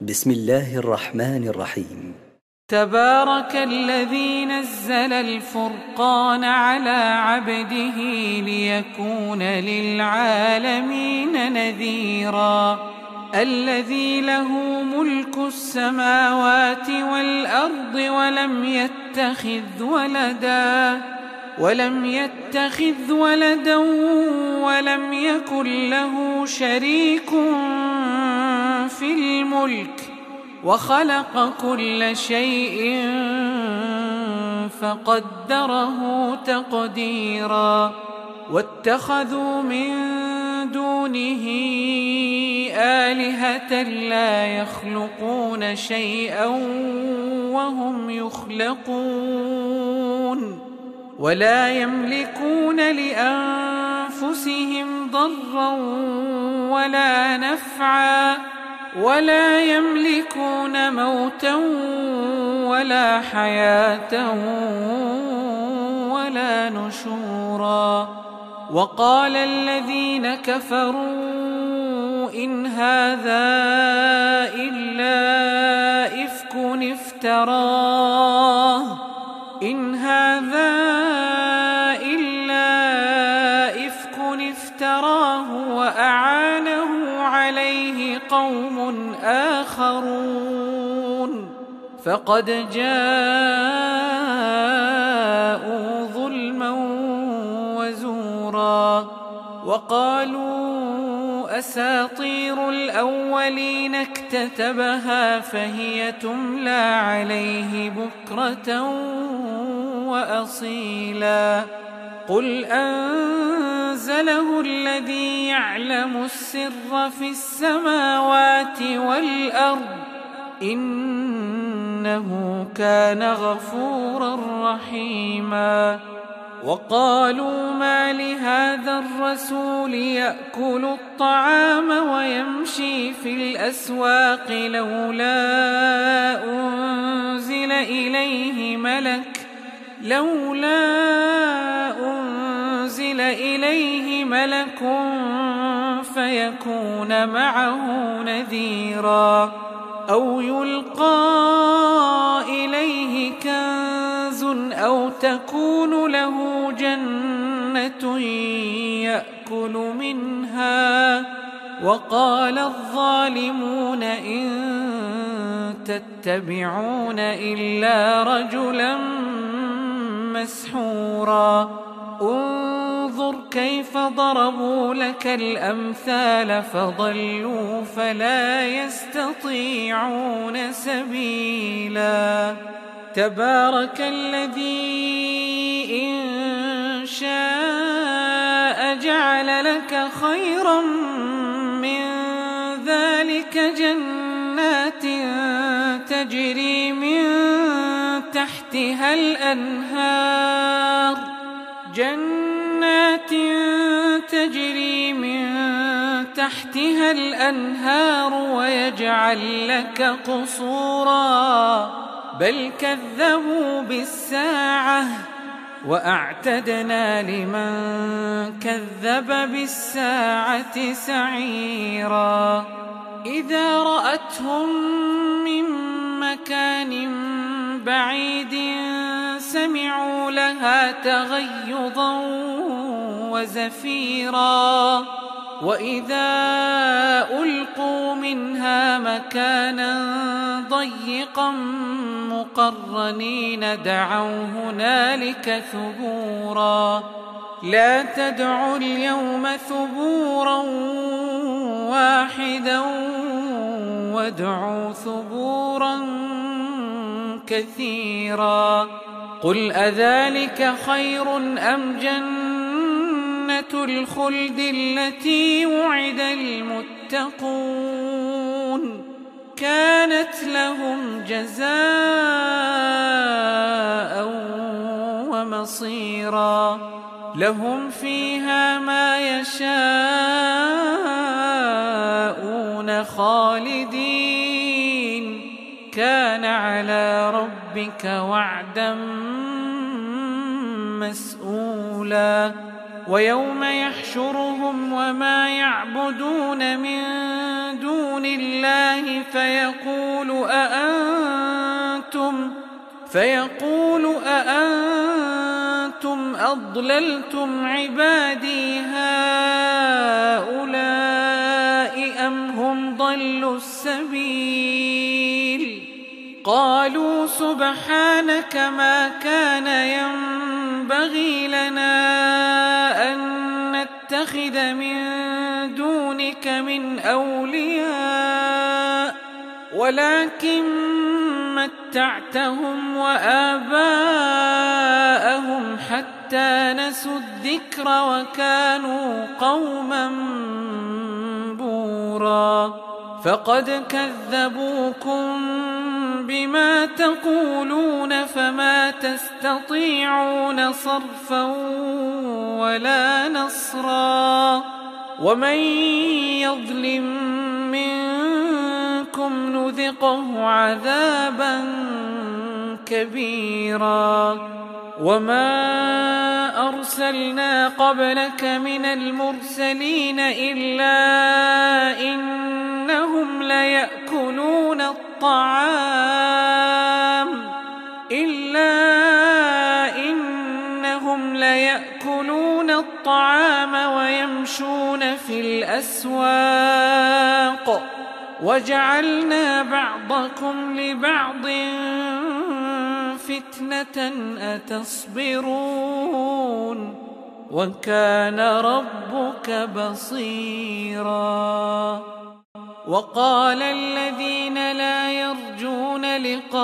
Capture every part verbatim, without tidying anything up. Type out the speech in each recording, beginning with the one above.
بسم الله الرحمن الرحيم. تبارك الذي نزل الفرقان على عبده ليكون للعالمين نذيرا. الذي له ملك السماوات والأرض ولم يتخذ ولدا ولم يتخذ ولدا ولم يكن له شريك في الملك وخلق كل شيء فقدره تقديرا. واتخذوا من دونه آلهة لا يخلقون شيئا وهم يخلقون ولا يملكون لأنفسهم ضرا ولا نفعا ولا يملكون موتا ولا حياة ولا نشورا. وقال الذين كفروا إن هذا إلا إفك افتراه إن هذا إلا إفك افتراه وأعانه عليه قوم آخرون فقد جاءوا ظلما وزورا. وقالوا أساطير الأولين اكتتبها فهي تملى عليه بكرة وأصيلا. قل أنزله الذي يعلم السر في السماوات والأرض إنه كان غفورا رحيما. وقالوا ما لهذا الرسول يأكل الطعام ويمشي في الأسواق لولا أنزل إليه ملك لولا أنزل إليه ملك فيكون معه نذيرا أو يلقى إليه كنز أو تكون له جنة يأكل منها. وقال الظالمون إن تتبعون إلا رجلا مسحورا. انظر كيف ضربوا لك الأمثال فضلوا فلا يستطيعون سبيلا. تبارك الذي إن شاء جعل لك خيرا من ذلك جنات تجري من تحتها الأنهار جنات تجري من تحتها الأنهار ويجعل لك قصورا بل كذبوا بالساعة وأعتدنا لمن كذب بالساعة سعيرا. إذا رأتهم من مكان بعيد سمعوا لها تغيظا وزفيرا وإذا ألقوا منها مكانا ضيقا مقرنين دعوا هنالك ثبورا. لا تدعوا اليوم ثبورا واحدا وادعوا ثبورا كثيرا. قل أذلك خير أم جنة الخلد التي وعد المتقون كانت لهم جزاء ومصيرا. لهم فيها ما يشاءون خالدين كان على ربك وعدا مسئولا. ويوم يحشرهم وما يعبدون من دون الله فيقول أأنتم فيقول أأنتم أضللتم عبادي هؤلاء أم هم ضلوا السبيل قالوا سبحانك ما كان ينبغي لنا أن نتخذ من دونك من أولياء ولكن متعتهم وآباءهم حتى نسوا الذكر وكانوا قوما بورا فقد كذبوكم بما تقولون فما تستطيعون صرفا ولا نصرا ومن يظلم منكم نذقه عذابا كبيرا وما أرسلنا قبلك من المرسلين إلا إنهم ليأكلون الطعام إلا إنهم ليأكلون الطعام ويمشون في الأسواق وجعلنا بعضكم لبعض فتنة أتصبرون وكان ربك بصيرا وقال الذين لا يرجون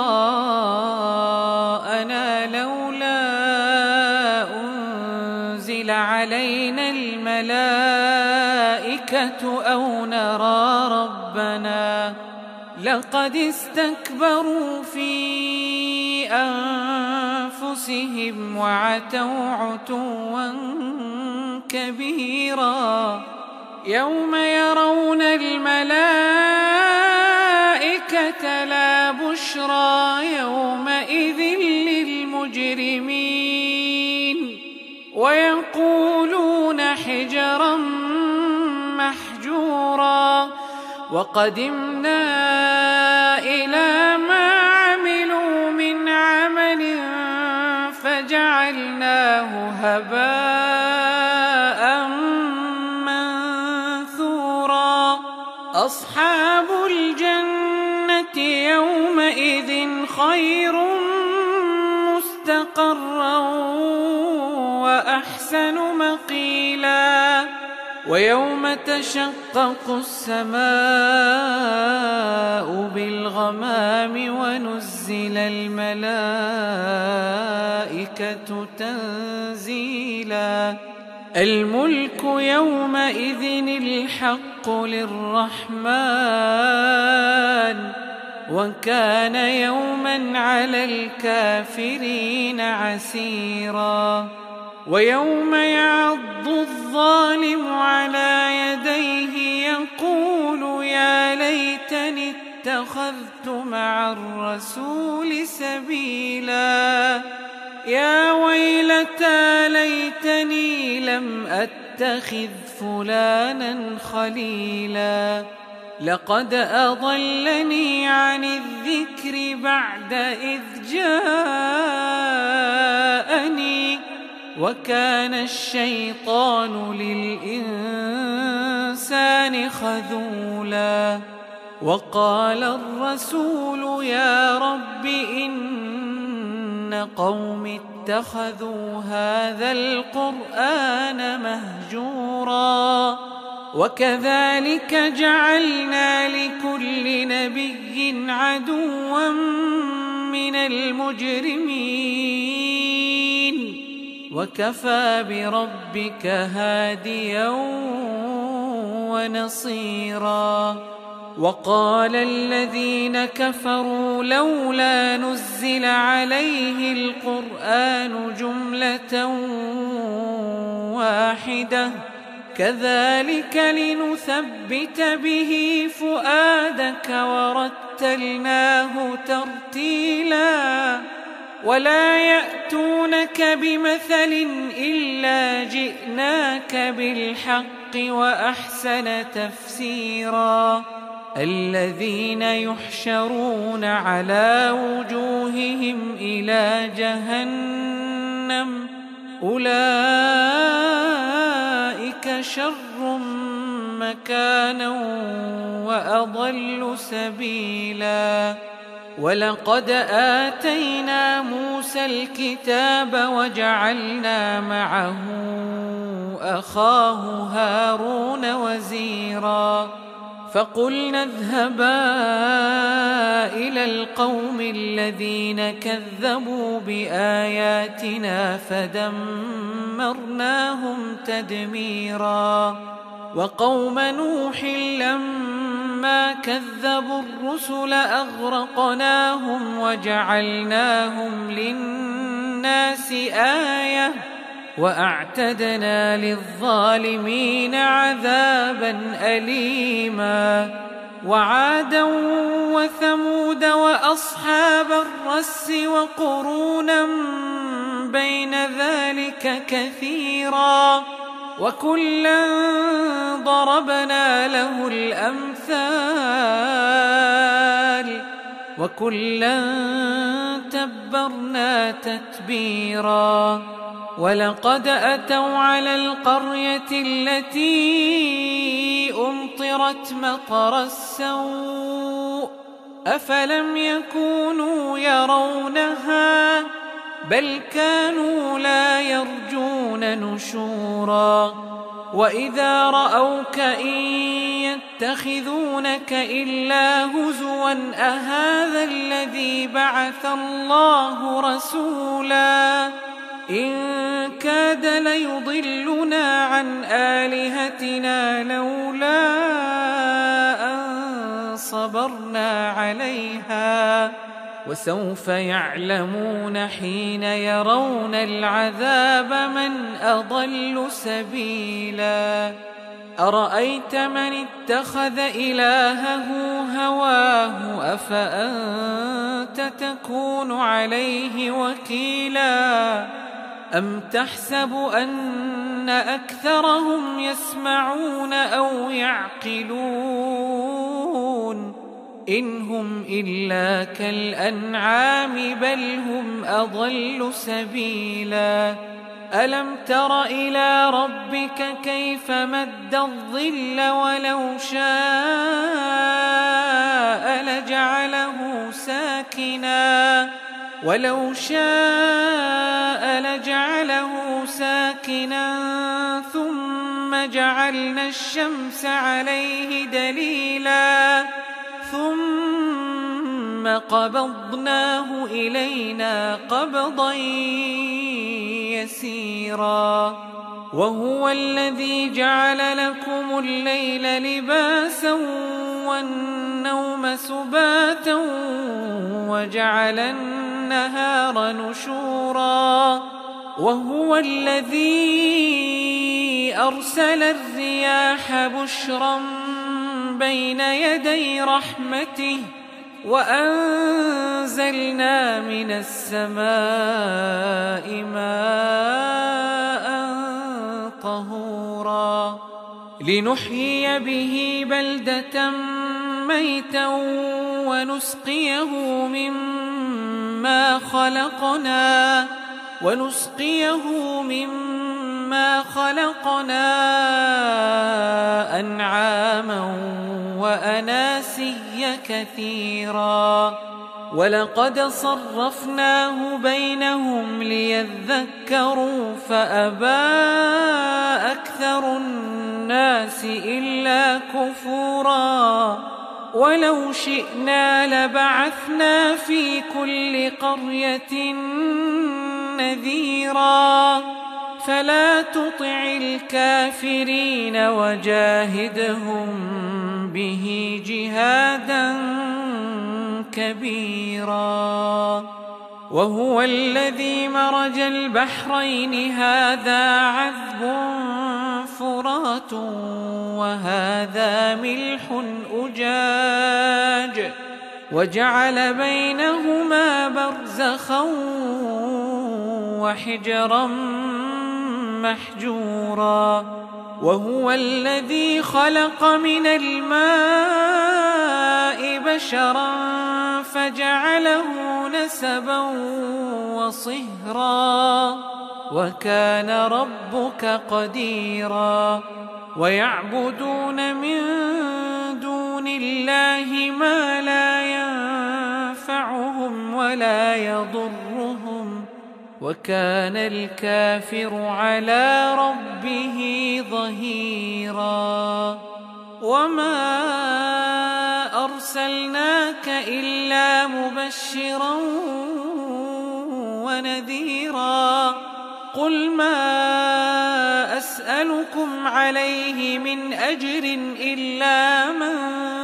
لقاءنا لولا أنزل علينا الملائكة أو نرى ربنا لقد استكبروا في أنفسهم وعتوا عتوا كبيرا يوم يرون الملائكة لا بشرى يومئذ للمجرمين ويقولون حجرا محجورا وقدمنا إلى ما عملوا من عمل فجعلناه هباء منثورا أصحاب الجنة يومئذ خير مستقرا وأحسن مقيلا ويوم تشقق السماء بالغمام ونزل الملائكة تنزيلا الملك يومئذ الحق للرحمن وكان يوما على الكافرين عسيرا ويوم يعض الظالم على يديه يقول يا ليتني اتخذت مع الرسول سبيلا يا ويلتى ليتني لم أتخذ فلانا خليلا لقد أضلني عن الذكر بعد إذ جاءني وكان الشيطان للإنسان خذولا وقال الرسول يا رب إن قوم اتخذوا هذا القرآن مهجورا وكذلك جعلنا لكل نبي عدوا من المجرمين وكفى بربك هاديا ونصيرا وقال الذين كفروا لولا نزل عليه القرآن جملة واحدة كذلك لنثبت به فؤادك ورتلناه ترتيلا ولا يأتونك بمثل إلا جئناك بالحق وأحسن تفسيرا الذين يحشرون على وجوههم إلى جهنم أولئك شر مكانا وأضل سبيلا ولقد آتينا موسى الكتاب وجعلنا معه أخاه هارون وزيرا فقلنا اذهبا إلى القوم الذين كذبوا بآياتنا فدمرناهم تدميرا وقوم نوح لما كذبوا الرسل أغرقناهم وجعلناهم للناس آية وأعتدنا للظالمين عذابا أليما وعادا وثمود وأصحاب الرس وقرونا بين ذلك كثيرا وكلا ضربنا له الأمثال وكلا تبرنا تتبيرا ولقد أتوا على القرية التي أمطرت مطر السوء أفلم يكونوا يرونها بل كانوا لا يرجون نشورا وإذا رأوك إن يتخذونك إلا هزوا أهذا الذي بعث الله رسولا إن كاد ليضلنا عن آلهتنا لولا أن صبرنا عليها وسوف يعلمون حين يرون العذاب من أضل سبيلا أرأيت من اتخذ إلهه هواه أفأنت تكون عليه وكيلا أم تحسب أن أكثرهم يسمعون أو يعقلون إن هم إلا كالأنعام بل هم أضل سبيلا ألم تر إلى ربك كيف مد الظل ولو شاء لجعله ساكنا ولو شاء لجعله ساكنا ثم جعلنا الشمس عليه دليلا ثم قبضناه إلينا قبضا يسيرا وهو الذي جعل لكم الليل لباسا والنوم سباتا وجعل النهار نشورا وهو الذي أرسل الرياح بشرا بين يدي رحمته وأنزلنا من السماء ماء طهورا لنحيي به بلدة ميتا ونسقيه مما خلقنا ونسقيه مما خلقنا أنعاما وأناسيا كثيرا ولقد صرفناه بينهم ليذكروا فأبى أكثر الناس إلا كفورا ولو شئنا لبعثنا في كل قرية نذيرا فلا تطع الكافرين وجاهدهم به جهادا كبيرا وهو الذي مرج البحرين هذا عذب فرات وهذا ملح أجاج وجعل بينهما برزخا وحجرا محجورا وهو الذي خلق من الماء بشرا فجعله نسبا وصهرا وكان ربك قديرا ويعبدون من دون الله ما لا ينفعهم ولا يضرهم وكان الكافر على ربه ظهيرا وما أرسلناك إلا مبشرا ونذيرا قل ما أسألكم عليه من أجر إلا من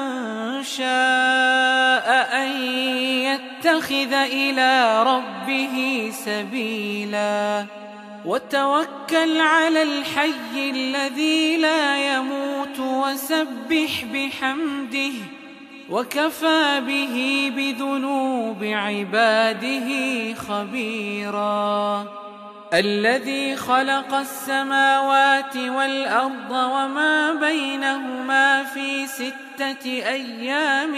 شاء أن يتخذ إلى ربه سبيلا وتوكل على الحي الذي لا يموت وسبح بحمده وكفى به بذنوب عباده خبيرا الذي خلق السماوات والأرض وما بينهما في ستة أيام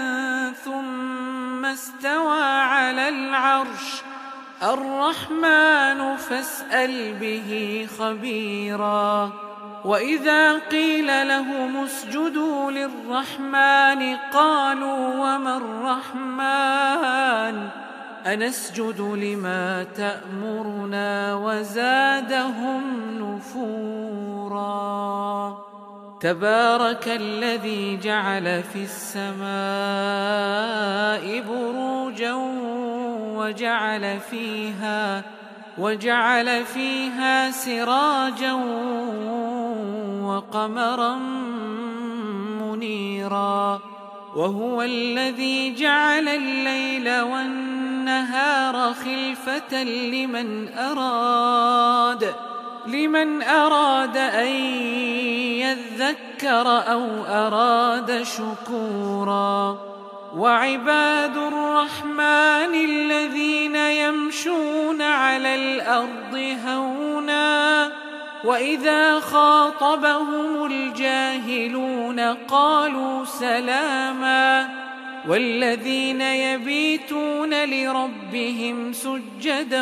ثم استوى على العرش الرحمن فاسأل به خبيرا وإذا قيل لهم اسجدوا للرحمن قالوا وما الرحمن أنسجد لما تأمرنا وزادهم نفورا تبارك الذي جعل في السماء بروجا وجعل فيها وجعل فيها سراجا وقمرا منيرا وهو الذي جعل الليل والنهار خلفة لمن أراد لمن أراد أن يذكر أو أراد شكورا وعباد الرحمن الذين يمشون على الأرض هونا وإذا خاطبهم الجاهلون قالوا سلاما والذين يبيتون لربهم سجدا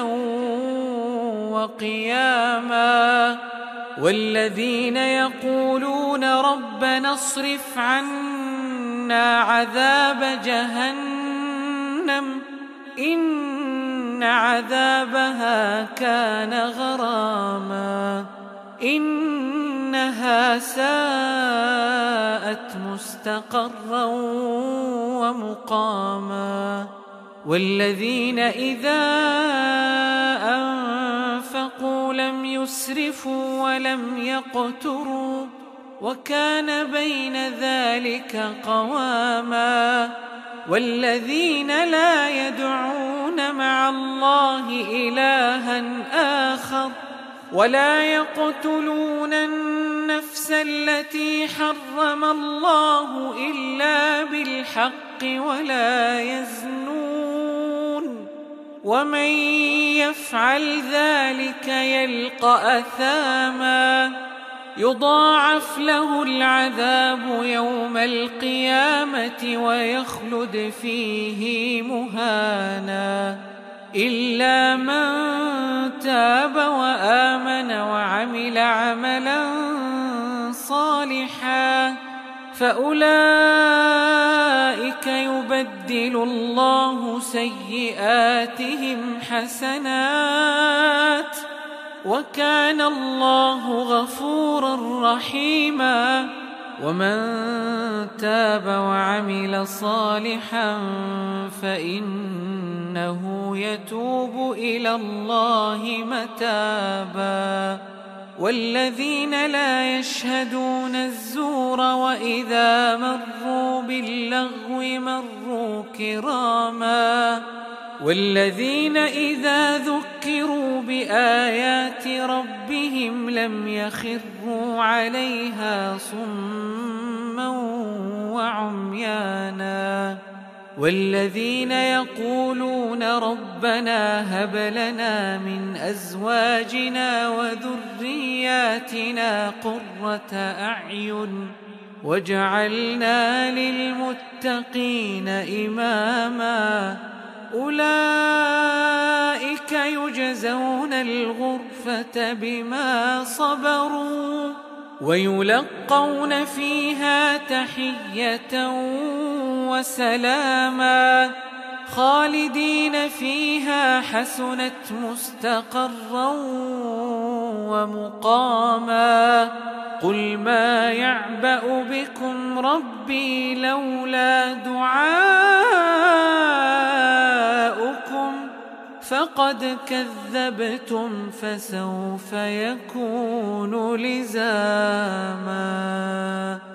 وقياما والذين يقولون ربنا اصرف عنا عذاب جهنم إن عذابها كان غراما إنها ساءت مستقرا ومقاما والذين إذا أنفقوا لم يسرفوا ولم يقتروا وكان بين ذلك قواما والذين لا يدعون مع الله إلها آخر ولا يقتلون النفس التي حرم الله إلا بالحق ولا يزنون ومن يفعل ذلك يلقى أثاما يضاعف له العذاب يوم القيامة ويخلد فيه مهانا إلا من تاب وآمن وعمل عملا صالحا فأولئك يبدل الله سيئاتهم حسنات وكان الله غفورا رحيما ومن تاب وعمل صالحا فإنه يتوب إلى الله متابا والذين لا يشهدون الزور وإذا مروا باللغو مروا كراما والذين إذا ذكروا بآيات ربهم لم يخروا عليها صما وعميانا والذين يقولون ربنا هب لنا من أزواجنا وذرياتنا قرة أعين واجعلنا للمتقين إماما أولئك يجزون الغرفة بما صبروا ويلقون فيها تحية وسلاما خالدين فيها حسنت مستقرا ومقاما قل ما يعبأ بكم ربي لولا دعاؤكم فقد كذبتم فسوف يكون لزاما.